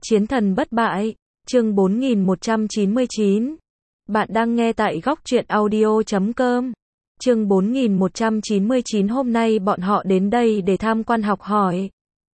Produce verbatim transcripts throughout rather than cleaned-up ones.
Chiến thần bất bại, chương bốn nghìn một trăm chín mươi chín. Bạn đang nghe tại góc truyện audio chấm com. Chương bốn nghìn một trăm chín mươi chín hôm nay bọn họ đến đây để tham quan học hỏi.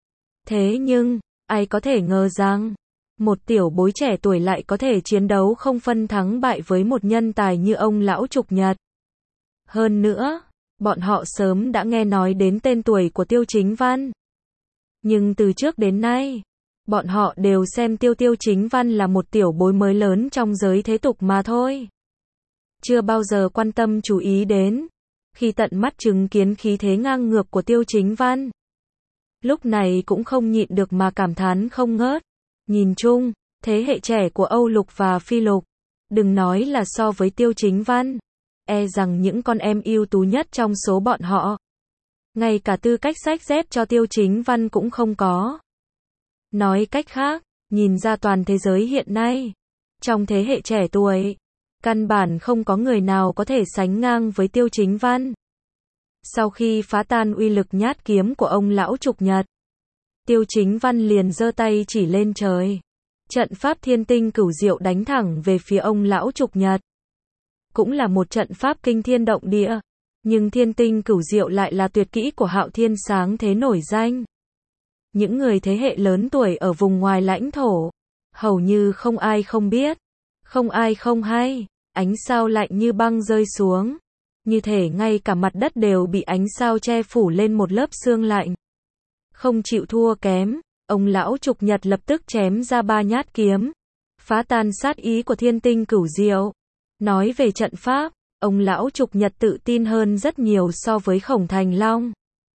Thế nhưng, ai có thể ngờ rằng, một tiểu bối trẻ tuổi lại có thể chiến đấu không phân thắng bại với một nhân tài như ông lão Trục Nhật. Hơn nữa, bọn họ sớm đã nghe nói đến tên tuổi của Tiêu Chính Văn. Nhưng từ trước đến nay, bọn họ đều xem Tiêu Tiêu Chính Văn là một tiểu bối mới lớn trong giới thế tục mà thôi. Chưa bao giờ quan tâm chú ý đến, khi tận mắt chứng kiến khí thế ngang ngược của Tiêu Chính Văn. Lúc này cũng không nhịn được mà cảm thán không ngớt. Nhìn chung, thế hệ trẻ của Âu Lục và Phi Lục, đừng nói là so với Tiêu Chính Văn, e rằng những con em ưu tú nhất trong số bọn họ, ngay cả tư cách xách dép cho Tiêu Chính Văn cũng không có. Nói cách khác, nhìn ra toàn thế giới hiện nay, trong thế hệ trẻ tuổi, căn bản không có người nào có thể sánh ngang với Tiêu Chính Văn. Sau khi phá tan uy lực nhát kiếm của ông lão Trục Nhật, Tiêu Chính Văn liền giơ tay chỉ lên trời. Trận pháp thiên tinh cửu diệu đánh thẳng về phía ông lão Trục Nhật. Cũng là một trận pháp kinh thiên động địa, nhưng thiên tinh cửu diệu lại là tuyệt kỹ của Hạo Thiên sáng thế nổi danh. Những người thế hệ lớn tuổi ở vùng ngoài lãnh thổ, hầu như không ai không biết, không ai không hay, ánh sao lạnh như băng rơi xuống. Như thể ngay cả mặt đất đều bị ánh sao che phủ lên một lớp sương lạnh. Không chịu thua kém, ông lão Trục Nhật lập tức chém ra ba nhát kiếm, phá tan sát ý của thiên tinh cửu diệu. Nói về trận pháp, ông lão Trục Nhật tự tin hơn rất nhiều so với Khổng Thành Long.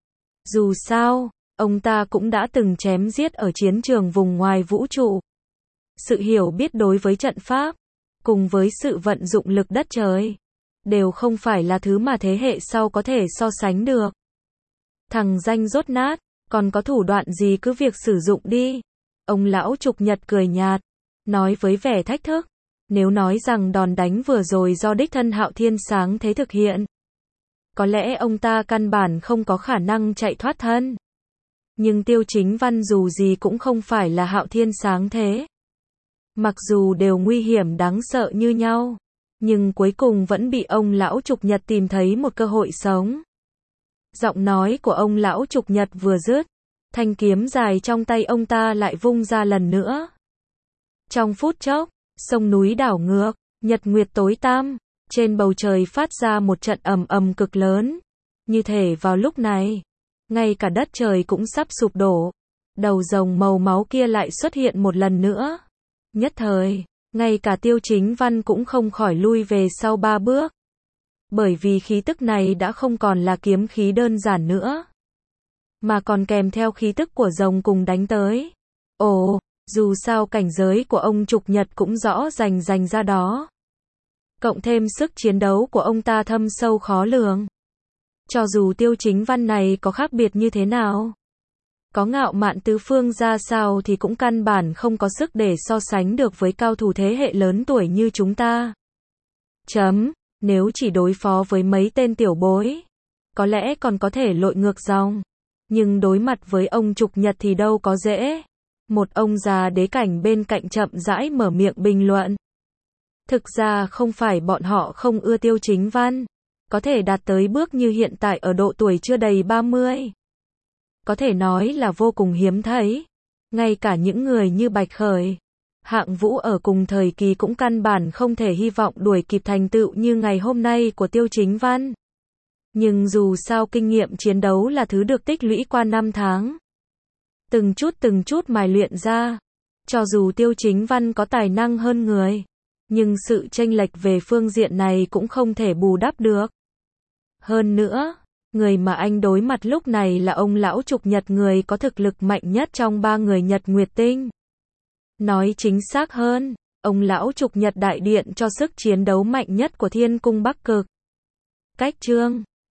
Dù sao, ông ta cũng đã từng chém giết ở chiến trường vùng ngoài vũ trụ. Sự hiểu biết đối với trận pháp, cùng với sự vận dụng lực đất trời, đều không phải là thứ mà thế hệ sau có thể so sánh được. Thằng danh rốt nát, còn có thủ đoạn gì cứ việc sử dụng đi. Ông lão Trục Nhật cười nhạt, nói với vẻ thách thức. Nếu nói rằng đòn đánh vừa rồi do đích thân Hạo Thiên sáng thế thực hiện, có lẽ ông ta căn bản không có khả năng chạy thoát thân. Nhưng Tiêu Chính Văn dù gì cũng không phải là Hạo Thiên sáng thế. Mặc dù đều nguy hiểm đáng sợ như nhau, nhưng cuối cùng vẫn bị ông lão Trục Nhật tìm thấy một cơ hội sống. Giọng nói của ông lão Trục Nhật vừa dứt, thanh kiếm dài trong tay ông ta lại vung ra lần nữa. Trong phút chốc, sông núi đảo ngược, nhật nguyệt tối tăm, trên bầu trời phát ra một trận ầm ầm cực lớn. Như thể vào lúc này, ngay cả đất trời cũng sắp sụp đổ. Đầu rồng màu máu kia lại xuất hiện một lần nữa. Nhất thời, ngay cả Tiêu Chính Văn cũng không khỏi lui về sau ba bước. Bởi vì khí tức này đã không còn là kiếm khí đơn giản nữa, mà còn kèm theo khí tức của rồng cùng đánh tới. Ồ, dù sao cảnh giới của ông Trục Nhật cũng rõ rành rành ra đó. Cộng thêm sức chiến đấu của ông ta thâm sâu khó lường. Cho dù Tiêu Chính Văn này có khác biệt như thế nào, có ngạo mạn tứ phương ra sao thì cũng căn bản không có sức để so sánh được với cao thủ thế hệ lớn tuổi như chúng ta. Chấm, nếu chỉ đối phó với mấy tên tiểu bối, có lẽ còn có thể lội ngược dòng. Nhưng đối mặt với ông Trục Nhật thì đâu có dễ. Một ông già đế cảnh bên cạnh chậm rãi mở miệng bình luận. Thực ra không phải bọn họ không ưa Tiêu Chính Văn, có thể đạt tới bước như hiện tại ở độ tuổi chưa đầy ba mươi. Có thể nói là vô cùng hiếm thấy. Ngay cả những người như Bạch Khởi, Hạng Vũ ở cùng thời kỳ cũng căn bản không thể hy vọng đuổi kịp thành tựu như ngày hôm nay của Tiêu Chính Văn. Nhưng dù sao kinh nghiệm chiến đấu là thứ được tích lũy qua năm tháng. Từng chút từng chút mài luyện ra. Cho dù Tiêu Chính Văn có tài năng hơn người, nhưng sự chênh lệch về phương diện này cũng không thể bù đắp được. Hơn nữa, người mà anh đối mặt lúc này là ông lão Trục Nhật, người có thực lực mạnh nhất trong ba người Nhật Nguyệt Tinh. Nói chính xác hơn, ông lão Trục Nhật đại điện cho sức chiến đấu mạnh nhất của Thiên Cung Bắc Cực. Cách chương